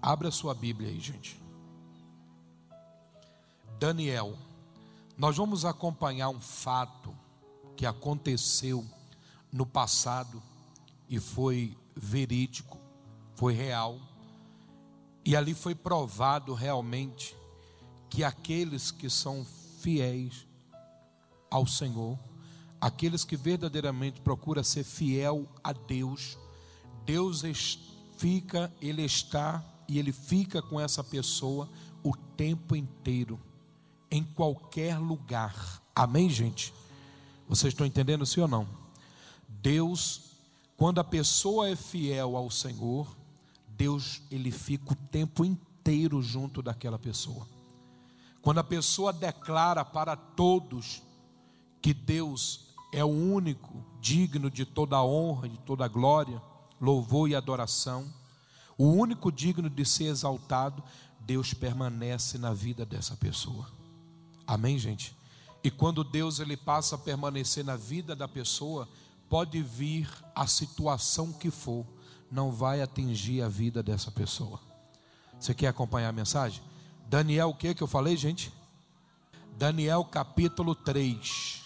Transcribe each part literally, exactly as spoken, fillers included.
Abra a sua Bíblia aí, gente. Daniel. Nós vamos acompanhar um fato que aconteceu no passado e foi verídico, foi real. E ali foi provado realmente que aqueles que são fiéis ao Senhor, aqueles que verdadeiramente procuram ser fiel a Deus, Deus fica, Ele está e Ele fica com essa pessoa o tempo inteiro, em qualquer lugar. Amém, gente? Vocês estão entendendo, sim ou não? Deus, quando a pessoa é fiel ao Senhor, Deus, Ele fica o tempo inteiro junto daquela pessoa. Quando a pessoa declara para todos que Deus é o único digno de toda a honra, de toda a glória, louvor e adoração, o único digno de ser exaltado, Deus permanece na vida dessa pessoa. Amém, gente? E quando Deus ele passa a permanecer na vida da pessoa, pode vir a situação que for, não vai atingir a vida dessa pessoa. Você quer acompanhar a mensagem? Daniel, o que que eu falei, gente? Daniel capítulo três.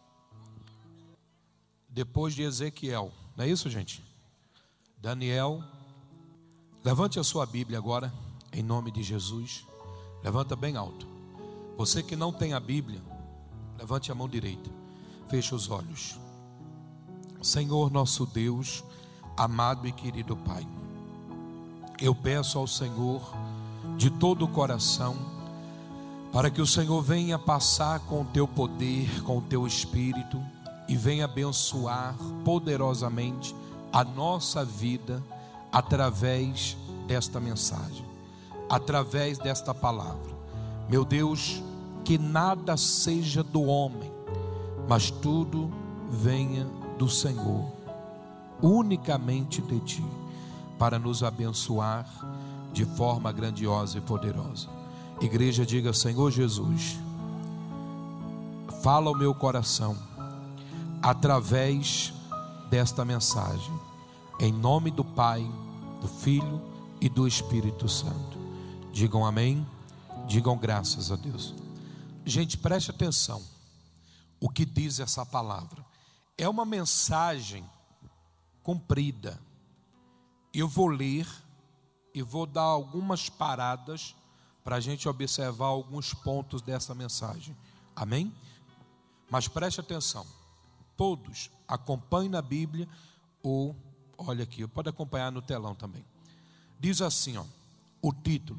Depois de Ezequiel. Não é isso, gente? Daniel. Levante a sua Bíblia agora, em nome de Jesus. Levanta bem alto. Você que não tem a Bíblia, levante a mão direita. Feche os olhos. Senhor nosso Deus, amado e querido Pai, eu peço ao Senhor de todo o coração, para que o Senhor venha passar com o teu poder, com o teu Espírito, e venha abençoar poderosamente a nossa vida, através desta mensagem, através desta palavra. Meu Deus, que nada seja do homem, mas tudo venha do Senhor, unicamente de Ti, para nos abençoar de forma grandiosa e poderosa. Igreja, diga: Senhor Jesus, fala ao meu coração através desta mensagem, em nome do Pai, do Filho e do Espírito Santo. Digam amém, digam graças a Deus. Gente, preste atenção o que diz essa palavra. É uma mensagem comprida. Eu vou ler e vou dar algumas paradas para a gente observar alguns pontos dessa mensagem. Amém? Mas preste atenção. Todos acompanhem na Bíblia, ou olha aqui, pode acompanhar no telão também. Diz assim, ó, o título: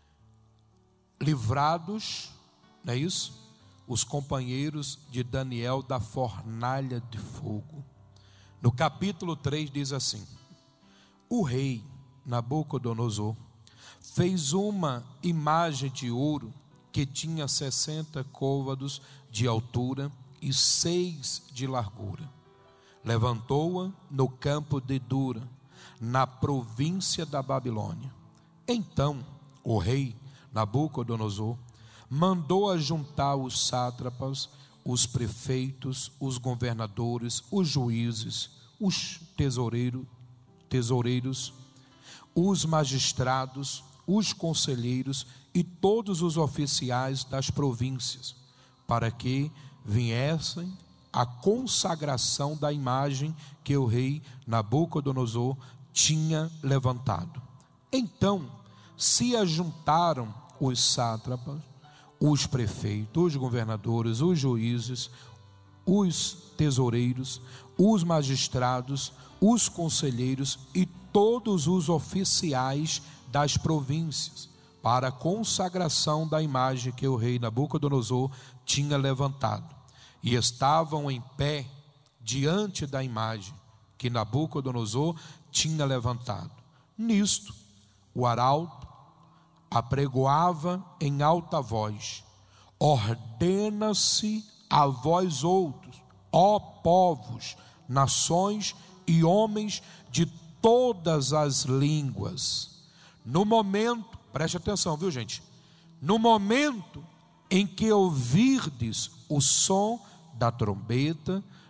Livrados, não é isso? Os companheiros de Daniel da fornalha de fogo. No capítulo três diz assim: o rei Nabucodonosor fez uma imagem de ouro que tinha sessenta côvados de altura e seis de largura. Levantou-a no campo de Dura, na província da Babilônia. Então o rei Nabucodonosor mandou ajuntar os sátrapas, os prefeitos, os governadores, os juízes, os tesoureiros, tesoureiros, os magistrados, os conselheiros e todos os oficiais das províncias, para que viessem a consagração da imagem que o rei Nabucodonosor tinha levantado. Então se ajuntaram os sátrapas, os prefeitos, os governadores, os juízes, os tesoureiros, os magistrados, os conselheiros e todos os oficiais das províncias, para a consagração da imagem que o rei Nabucodonosor tinha levantado. E estavam em pé diante da imagem que Nabucodonosor tinha levantado. Nisto, o arauto apregoava em alta voz: ordena-se a vós outros, ó povos, nações e homens de todas as línguas. No momento, preste atenção, viu, gente? No momento em que ouvirdes o som da trombeta,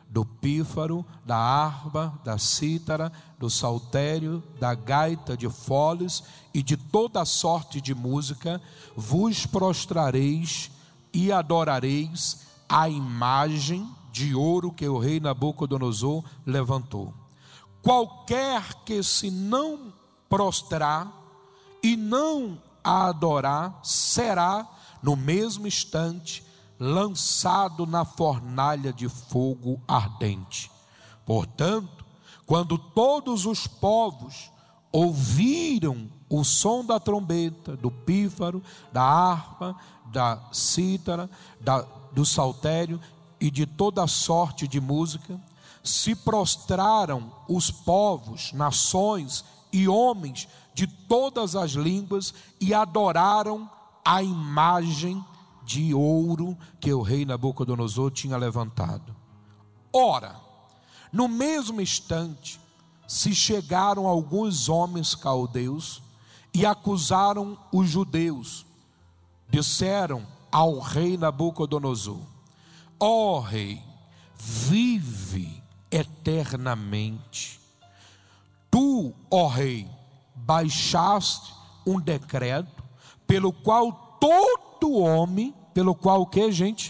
do pífaro, da harpa, da cítara, do saltério, da gaita de foles e de toda sorte de música, vos prostrareis e adorareis a imagem de ouro que o rei Nabucodonosor levantou. Qualquer que se não prostrar e não a adorar, será no mesmo instante lançado na fornalha de fogo ardente. Portanto, quando todos os povos ouviram o som da trombeta, do pífaro, da harpa, da cítara, da, do saltério e de toda sorte de música, se prostraram os povos, nações e homens de todas as línguas e adoraram a imagem de ouro que o rei Nabucodonosor tinha levantado. Ora, no mesmo instante, se chegaram alguns homens caldeus e acusaram os judeus. Disseram ao rei Nabucodonosor: ó rei, vive eternamente. Tu, ó rei, baixaste um decreto pelo qual todo homem, pelo qual o que, gente?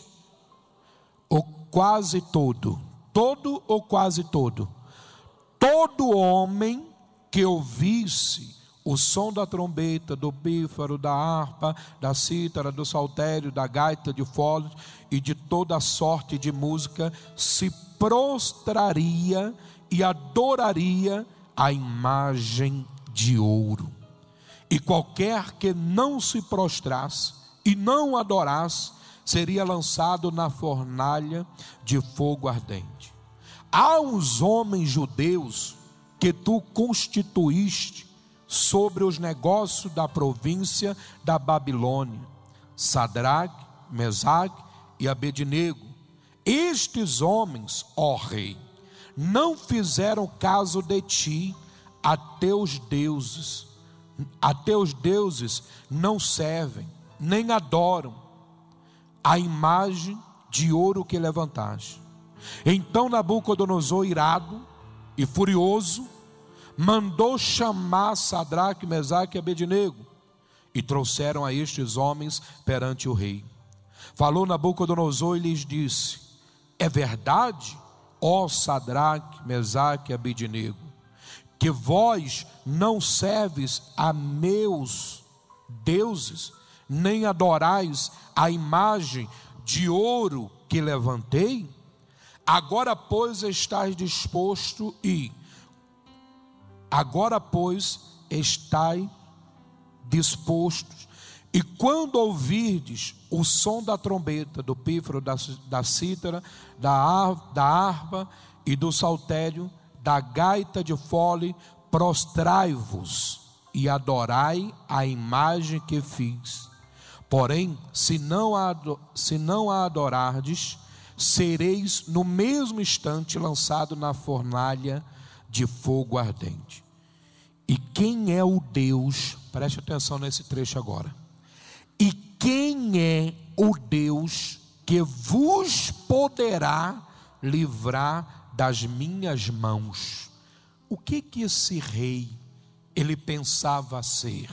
O quase todo, todo ou quase todo, todo homem que ouvisse o som da trombeta, do pífaro, da harpa, da cítara, do saltério, da gaita de foles e de toda sorte de música, se prostraria e adoraria a imagem de ouro. E qualquer que não se prostrasse e não adorasse, seria lançado na fornalha de fogo ardente. Há uns homens judeus que tu constituíste sobre os negócios da província da Babilônia, Sadraque, Mesaque e Abednego. Estes homens, ó rei, não fizeram caso de ti, a teus deuses, a teus deuses não servem, nem adoram a imagem de ouro que levantaste. Então Nabucodonosor, irado e furioso, mandou chamar Sadraque, Mesaque e Abednego, e trouxeram a estes homens perante o rei. Falou Nabucodonosor e lhes disse: é verdade, ó Sadraque, Mesaque e Abednego, que vós não serves a meus deuses, nem adorais a imagem de ouro que levantei? Agora, pois, estáis disposto e agora, pois, estáis dispostos, e quando ouvirdes o som da trombeta, do pífaro, da, da cítara, da, ar, da harpa e do saltério, da gaita de fole, prostrai-vos e adorai a imagem que fiz. Porém, se não a, se não a adorardes, sereis no mesmo instante lançado na fornalha de fogo ardente. E quem é o Deus, preste atenção nesse trecho agora, e quem é o Deus que vos poderá livrar das minhas mãos? O que que esse rei, ele pensava ser?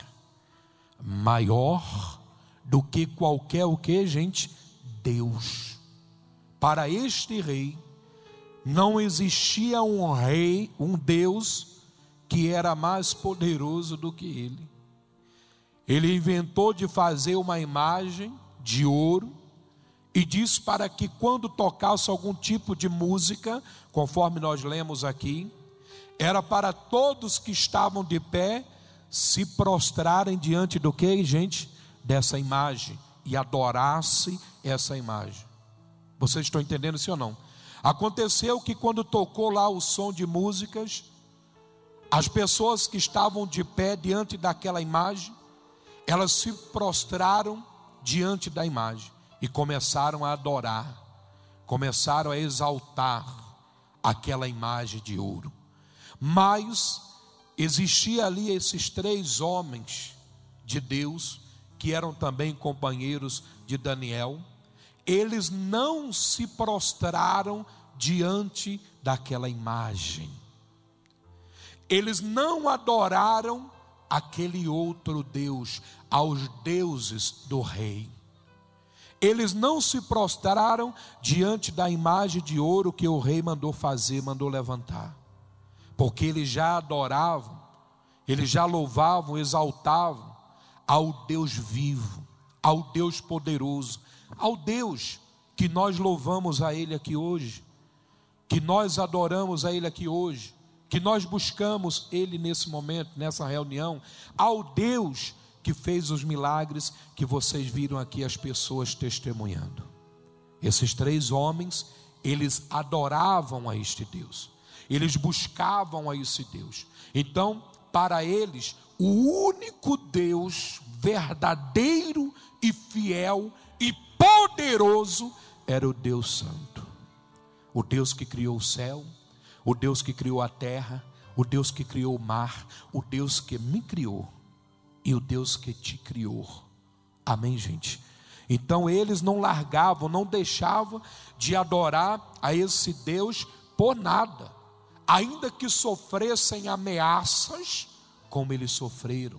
Maior do que qualquer o que, gente? Deus. Para este rei, não existia um rei, um Deus que era mais poderoso do que ele. Ele inventou de fazer uma imagem de ouro e disse para que quando tocasse algum tipo de música, conforme nós lemos aqui, era para todos que estavam de pé se prostrarem diante do que, gente? Dessa imagem e adorasse essa imagem. Vocês estão entendendo, sim ou não? Aconteceu que quando tocou lá o som de músicas, as pessoas que estavam de pé diante daquela imagem, elas se prostraram diante da imagem e começaram a adorar, começaram a exaltar aquela imagem de ouro. Mas existia ali esses três homens de Deus, que eram também companheiros de Daniel. Eles não se prostraram diante daquela imagem. Eles não adoraram aquele outro Deus, aos deuses do rei. Eles não se prostraram diante da imagem de ouro que o rei mandou fazer, mandou levantar. Porque eles já adoravam, eles já louvavam, exaltavam ao Deus vivo, ao Deus poderoso, ao Deus que nós louvamos a Ele aqui hoje, que nós adoramos a Ele aqui hoje, que nós buscamos Ele nesse momento, nessa reunião, ao Deus que fez os milagres que vocês viram aqui as pessoas testemunhando. Esses três homens, eles adoravam a este Deus, eles buscavam a esse Deus. Então, para eles, o único Deus verdadeiro e fiel e poderoso era o Deus Santo, o Deus que criou o céu, o Deus que criou a terra, o Deus que criou o mar, o Deus que me criou e o Deus que te criou. Amém, gente? Então eles não largavam, não deixavam de adorar a esse Deus por nada, ainda que sofressem ameaças como eles sofreram.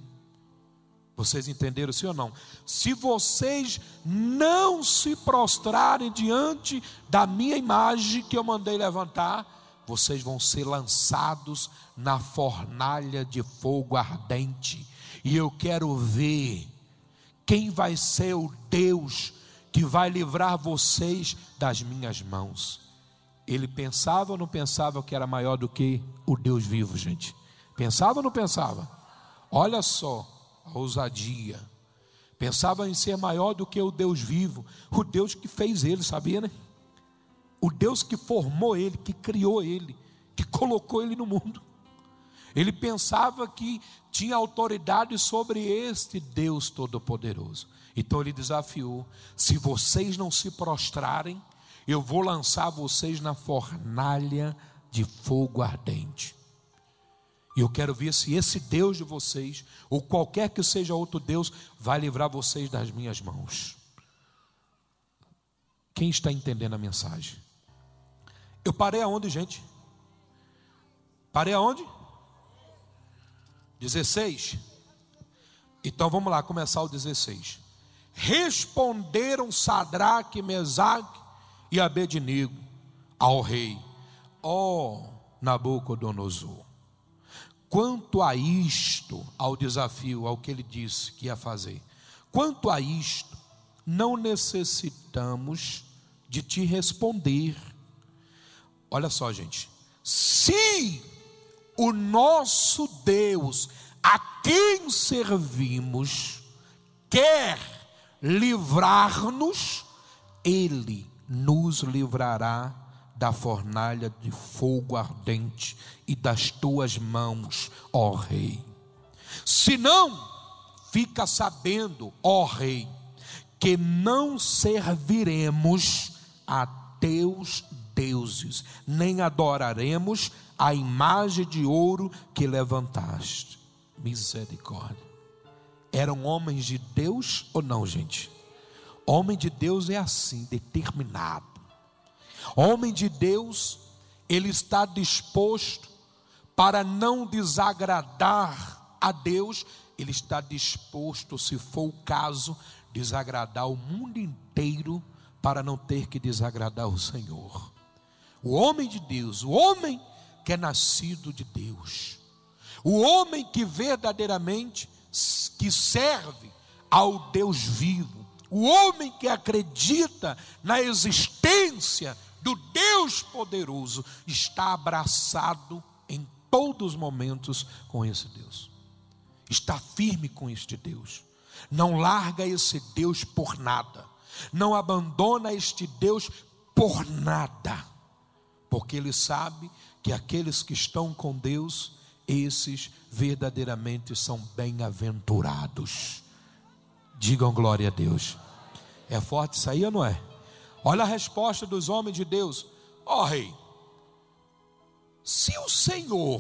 Vocês entenderam, sim ou não? Se vocês não se prostrarem diante da minha imagem que eu mandei levantar, vocês vão ser lançados na fornalha de fogo ardente. E eu quero ver quem vai ser o Deus que vai livrar vocês das minhas mãos. Ele pensava ou não pensava que era maior do que o Deus vivo, gente? Pensava ou não pensava? Olha só a ousadia. Pensava em ser maior do que o Deus vivo, o Deus que fez ele, sabia, né? O Deus que formou ele, que criou ele, que colocou ele no mundo. Ele pensava que tinha autoridade sobre este Deus todo-poderoso. Então ele desafiou: se vocês não se prostrarem, eu vou lançar vocês na fornalha de fogo ardente. E eu quero ver se esse Deus de vocês, ou qualquer que seja outro Deus, vai livrar vocês das minhas mãos. Quem está entendendo a mensagem? Eu parei aonde, gente? Parei aonde? dezesseis. Então vamos lá, começar o dezesseis. Responderam Sadraque, Mesaque e Abednego ao rei: ó Nabucodonosor, quanto a isto, ao desafio, ao que ele disse que ia fazer, quanto a isto, não necessitamos de te responder. Olha só, gente, se o nosso Deus, a quem servimos, quer livrar-nos, Ele nos livrará da fornalha de fogo ardente e das tuas mãos, ó rei. Se não, fica sabendo, ó rei, que não serviremos a teus deuses, nem adoraremos a imagem de ouro que levantaste. Misericórdia. Eram homens de Deus ou não, gente? Homem de Deus é assim, determinado. Homem de Deus, ele está disposto para não desagradar a Deus, ele está disposto, se for o caso, desagradar o mundo inteiro para não ter que desagradar o Senhor. O homem de Deus, o homem que é nascido de Deus, o homem que verdadeiramente que serve ao Deus vivo, o homem que acredita na existência do Deus poderoso, está abraçado em todos os momentos com esse Deus, está firme com este Deus, não larga esse Deus por nada, não abandona este Deus por nada, porque ele sabe que aqueles que estão com Deus, esses verdadeiramente são bem-aventurados. Digam glória a Deus. É forte isso aí ou não é? Olha a resposta dos homens de Deus: ó oh, rei, se o Senhor,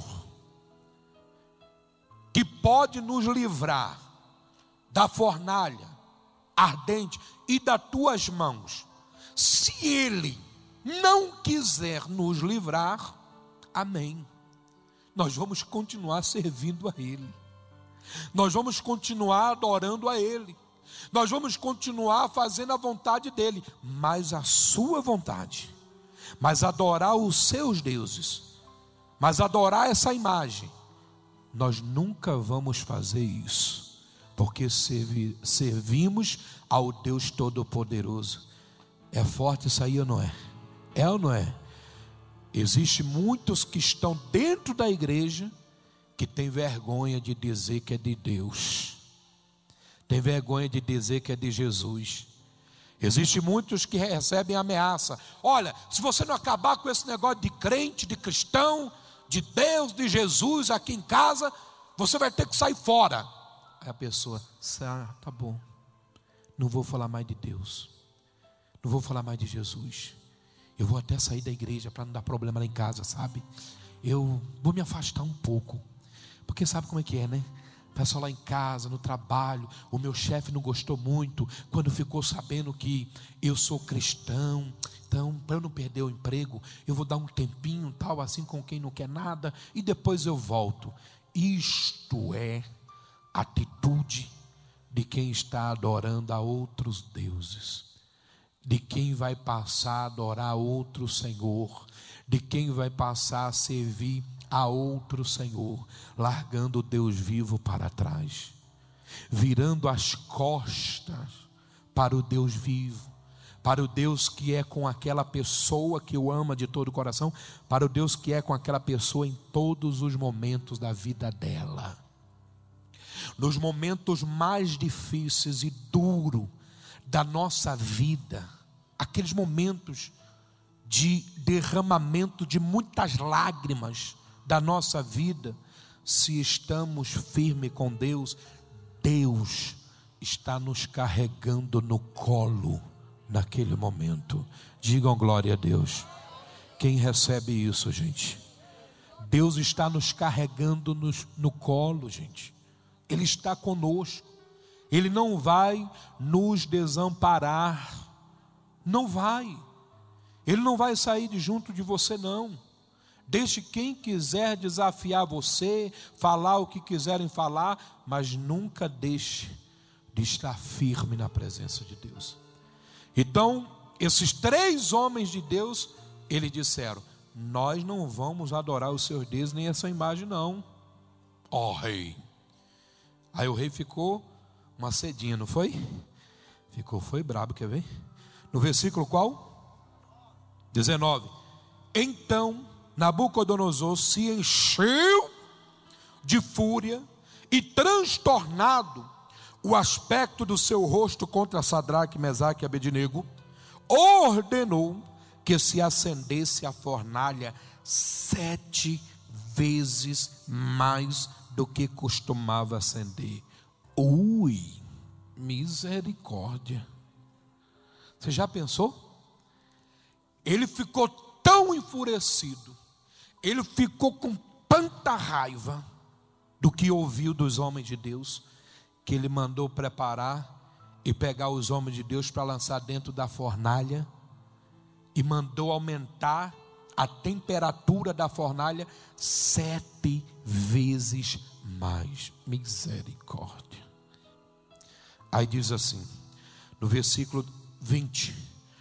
que pode nos livrar da fornalha ardente e das tuas mãos, se Ele não quiser nos livrar, amém. Nós vamos continuar servindo a Ele. Nós vamos continuar adorando a Ele. Nós vamos continuar fazendo a vontade dEle. Mas a sua vontade, mas adorar os seus deuses, mas adorar essa imagem, nós nunca vamos fazer isso. Porque servi, servimos ao Deus Todo-Poderoso. É forte isso aí ou não é? É ou não é? Existem muitos que estão dentro da igreja que tem vergonha de dizer que é de Deus, tem vergonha de dizer que é de Jesus. Existem muitos que recebem ameaça: olha, se você não acabar com esse negócio de crente, de cristão, de Deus, de Jesus aqui em casa, você vai ter que sair fora. Aí a pessoa: ah, tá bom, não vou falar mais de Deus, não vou falar mais de Jesus, eu vou até sair da igreja para não dar problema lá em casa, sabe? Eu vou me afastar um pouco, porque sabe como é que é, né? O pessoal lá em casa, no trabalho, o meu chefe não gostou muito quando ficou sabendo que eu sou cristão. Então, para eu não perder o emprego, eu vou dar um tempinho, tal, assim, com quem não quer nada, e depois eu volto. Isto é atitude de quem está adorando a outros deuses, de quem vai passar a adorar outro Senhor, de quem vai passar a servir a outro Senhor, largando o Deus vivo para trás, virando as costas para o Deus vivo, para o Deus que é com aquela pessoa que o ama de todo o coração, para o Deus que é com aquela pessoa em todos os momentos da vida dela. Nos momentos mais difíceis e duros da nossa vida, aqueles momentos de derramamento de muitas lágrimas da nossa vida, se estamos firmes com Deus, Deus está nos carregando no colo naquele momento. Digam glória a Deus. Quem recebe isso, gente? Deus está nos carregando nos, no colo, gente. Ele está conosco. Ele não vai nos desamparar. Não vai. Ele não vai sair de junto de você, não. Deixe quem quiser desafiar você, falar o que quiserem falar, mas nunca deixe de estar firme na presença de Deus. Então, esses três homens de Deus, eles disseram: nós não vamos adorar os seus deuses, nem essa imagem não. Ó rei. Aí o rei ficou uma cedinha, não foi? Ficou, foi brabo, quer ver? No versículo qual? dezenove. Então Nabucodonosor se encheu de fúria e, transtornado o aspecto do seu rosto contra Sadraque, Mesaque e Abednego, ordenou que se acendesse a fornalha sete vezes mais do que costumava acender. Ui, misericórdia. Você já pensou? Ele ficou tão enfurecido, ele ficou com tanta raiva do que ouviu dos homens de Deus, que ele mandou preparar e pegar os homens de Deus para lançar dentro da fornalha, e mandou aumentar a temperatura da fornalha sete vezes mais. Misericórdia. Aí diz assim, no versículo vinte: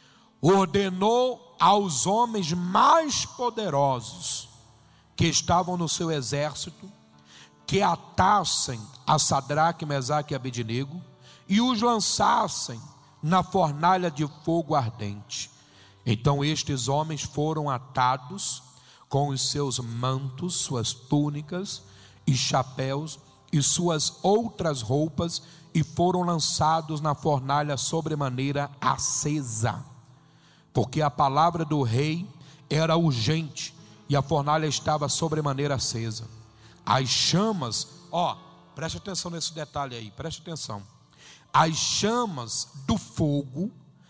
ordenou aos homens mais poderosos que estavam no seu exército que atassem a Sadraque, Mesaque e Abednego e os lançassem na fornalha de fogo ardente. Então estes homens foram atados com os seus mantos, suas túnicas e chapéus e suas outras roupas, e foram lançados na fornalha sobremaneira acesa, porque a palavra do rei era urgente e a fornalha estava sobremaneira acesa. As chamas, ó, preste atenção nesse detalhe aí, preste atenção. As chamas do fogo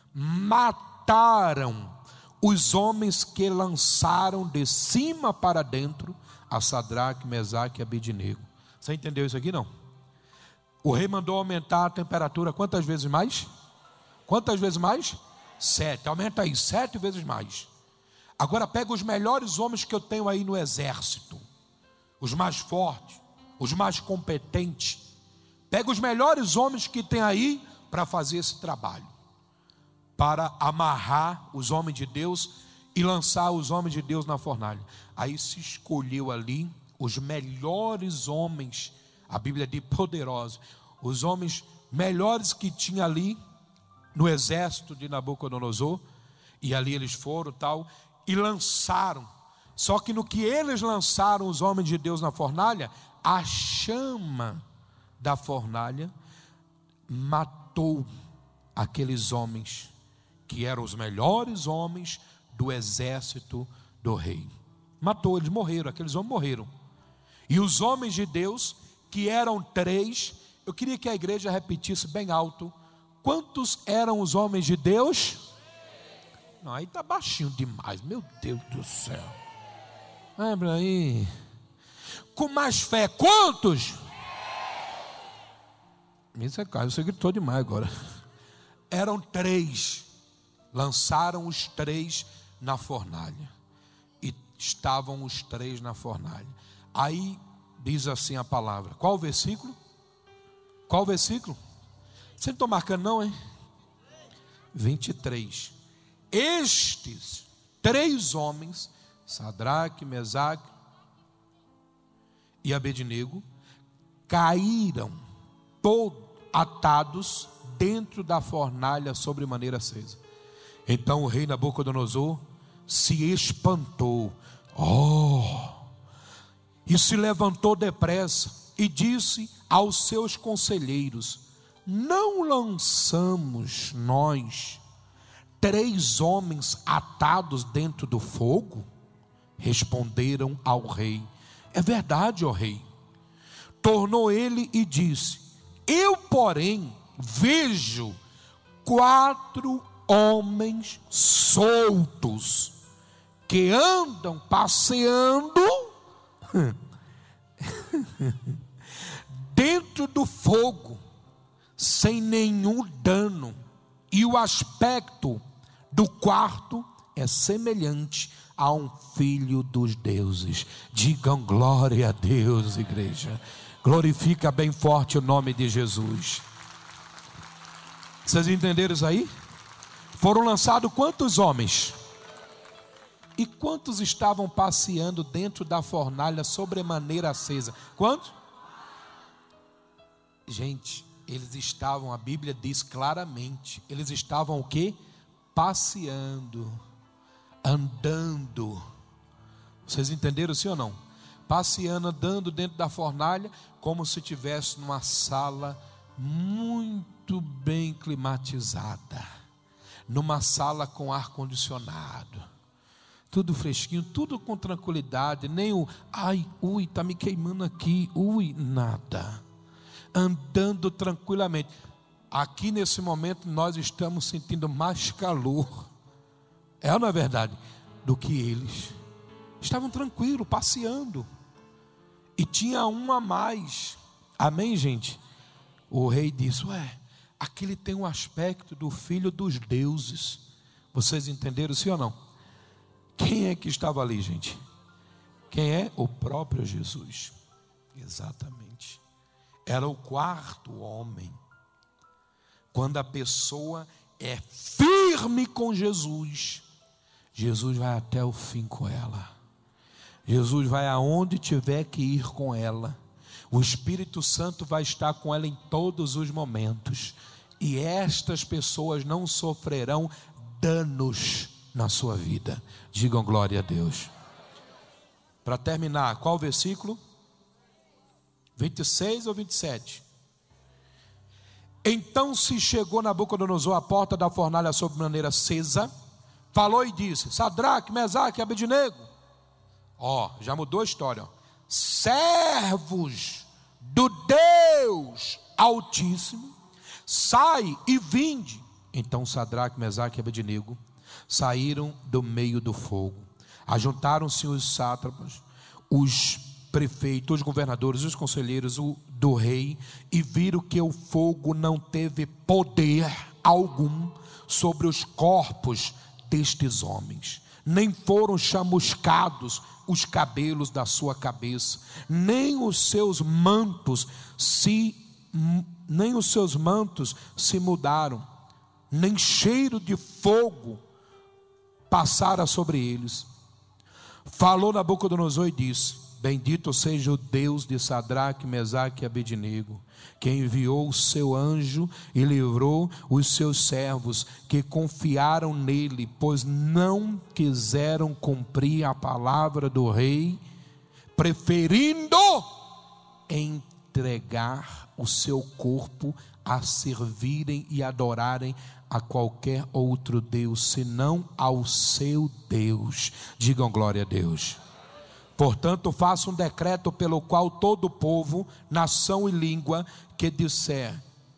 mataram os homens que lançaram de cima para dentro a Sadraque, Mesaque e Abednego. Você entendeu isso aqui, não? O rei mandou aumentar a temperatura quantas vezes mais? Quantas vezes mais? Sete, aumenta aí, sete vezes mais. Agora pega os melhores homens que eu tenho aí no exército, os mais fortes, os mais competentes. Pega os melhores homens que tem aí para fazer esse trabalho, para amarrar os homens de Deus e lançar os homens de Deus na fornalha. Aí se escolheu ali os melhores homens, a Bíblia diz poderosos, os homens melhores que tinha ali no exército de Nabucodonosor. E ali eles foram tal, e lançaram. Só que no que eles lançaram os homens de Deus na fornalha, a chama da fornalha matou aqueles homens que eram os melhores homens do exército do rei. Matou, eles morreram, aqueles homens morreram. E os homens de Deus, que eram três, eu queria que a igreja repetisse bem alto: quantos eram os homens de Deus? Não, aí está baixinho demais, meu Deus do céu. Lembra aí? Com mais fé, quantos? Isso é claro, você gritou demais agora. Eram três, lançaram os três na fornalha, e estavam os três na fornalha. Aí diz assim a palavra, qual o versículo? Qual o versículo? Você não está marcando não, hein? vinte e três. Estes três homens, Sadraque, Mesaque e Abednego, caíram todos atados dentro da fornalha sobre maneira acesa. Então o rei Nabucodonosor se espantou, oh, e se levantou depressa e disse aos seus conselheiros: não lançamos nós três homens atados dentro do fogo? Responderam ao rei: é verdade, ó rei. Tornou ele e disse: eu, porém, vejo quatro homens soltos que andam passeando dentro do fogo, sem nenhum dano, e o aspecto do quarto é semelhante a um filho dos deuses. Digam glória a Deus, igreja. Glorifica bem forte o nome de Jesus. Vocês entenderam isso aí? Foram lançados quantos homens? E quantos estavam passeando dentro da fornalha sobremaneira acesa? Quantos? Gente, eles estavam, a Bíblia diz claramente, eles estavam o quê? Passeando, andando. Vocês entenderam sim ou não? Passeando, andando dentro da fornalha, como se estivesse numa sala muito bem climatizada, numa sala com ar-condicionado, tudo fresquinho, tudo com tranquilidade, nem o, ai, ui, está me queimando aqui, ui, nada, andando tranquilamente. Aqui nesse momento nós estamos sentindo mais calor, é ou não é verdade, do que eles. Estavam tranquilos, passeando, e tinha um a mais, amém, gente? O rei disse: ué, aquele tem um aspecto do filho dos deuses. Vocês entenderam sim ou não? Quem é que estava ali, gente? Quem é? O próprio Jesus. Exatamente. Era o quarto homem. Quando a pessoa é firme com Jesus, Jesus vai até o fim com ela. Jesus vai aonde tiver que ir com ela. O Espírito Santo vai estar com ela em todos os momentos. E estas pessoas não sofrerão danos na sua vida. Digam glória a Deus. Para terminar, qual versículo? vinte e seis ou vinte e sete? Então se chegou Nabucodonosor à porta da fornalha sob maneira acesa, falou e disse: Sadraque, Mesaque e Abednego, ó, já mudou a história, ó. Servos do Deus Altíssimo, sai e vinde. Então Sadraque, Mesaque e Abednego saíram do meio do fogo. Ajuntaram-se os sátrapas, os prefeitos, os governadores, os conselheiros do rei, e viram que o fogo não teve poder algum sobre os corpos destes homens, nem foram chamuscados os cabelos da sua cabeça, nem os seus mantos se nem os seus mantos se mudaram, nem cheiro de fogo passara sobre eles. Falou Nabucodonosor e disse: bendito seja o Deus de Sadraque, Mesaque e Abednego, que enviou o seu anjo e livrou os seus servos que confiaram nele, pois não quiseram cumprir a palavra do rei, preferindo entregar o seu corpo a servirem e adorarem a qualquer outro Deus, senão ao seu Deus. Digam glória a Deus. Portanto, faça um decreto pelo qual todo povo, nação e língua que disser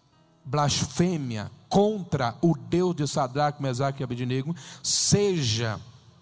blasfêmia contra o Deus de Sadraque, Mesaque e Abednego, seja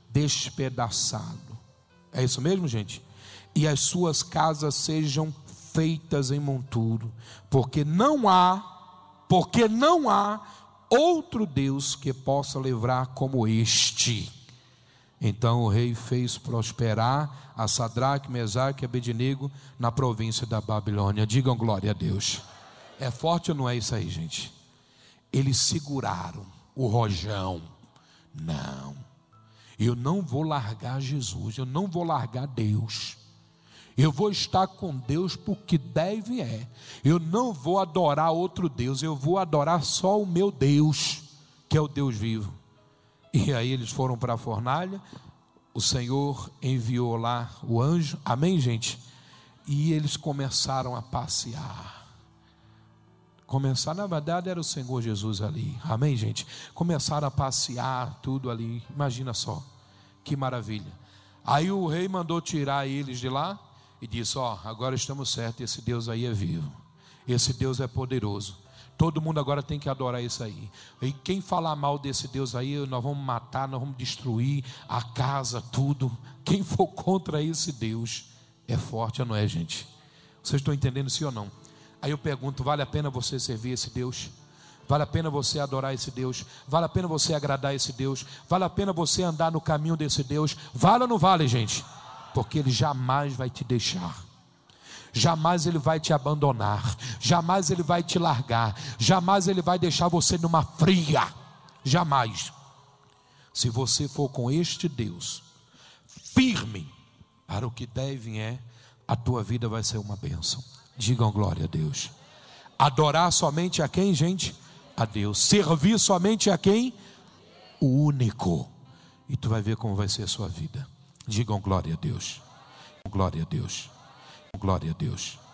despedaçado. É isso mesmo, gente? E as suas casas sejam feitas em monturo, porque não há, porque não há outro Deus que possa livrar como este. Então o rei fez prosperar a Sadraque, Mesaque e Abednego na província da Babilônia. Digam glória a Deus. É forte ou não é isso aí, gente? Eles seguraram o rojão. Não, eu não vou largar Jesus, eu não vou largar Deus. Eu vou estar com Deus porque deve é. Eu não vou adorar outro Deus, eu vou adorar só o meu Deus, que é o Deus vivo. E aí eles foram para a fornalha, o Senhor enviou lá o anjo, amém, gente? E eles começaram a passear. Começar, na verdade, era o Senhor Jesus ali, amém, gente? Começaram a passear tudo ali, imagina só, que maravilha. Aí o rei mandou tirar eles de lá e disse: ó, agora estamos certos, esse Deus aí é vivo, esse Deus é poderoso. Todo mundo agora tem que adorar isso aí. E quem falar mal desse Deus aí, nós vamos matar, nós vamos destruir a casa, tudo. Quem for contra esse Deus é forte ou não é, gente? Vocês estão entendendo, sim ou não? Aí eu pergunto: vale a pena você servir esse Deus? Vale a pena você adorar esse Deus? Vale a pena você agradar esse Deus? Vale a pena você andar no caminho desse Deus? Vale ou não vale, gente? Porque Ele jamais vai te deixar, jamais Ele vai te abandonar, jamais Ele vai te largar, jamais Ele vai deixar você numa fria, jamais. Se você for com este Deus firme para o que deve é, a tua vida vai ser uma bênção. Digam glória a Deus. Adorar somente a quem, gente? A Deus. Servir somente a quem? O único. E tu vai ver como vai ser a sua vida. Digam glória a Deus. Glória a Deus. Glória a Deus.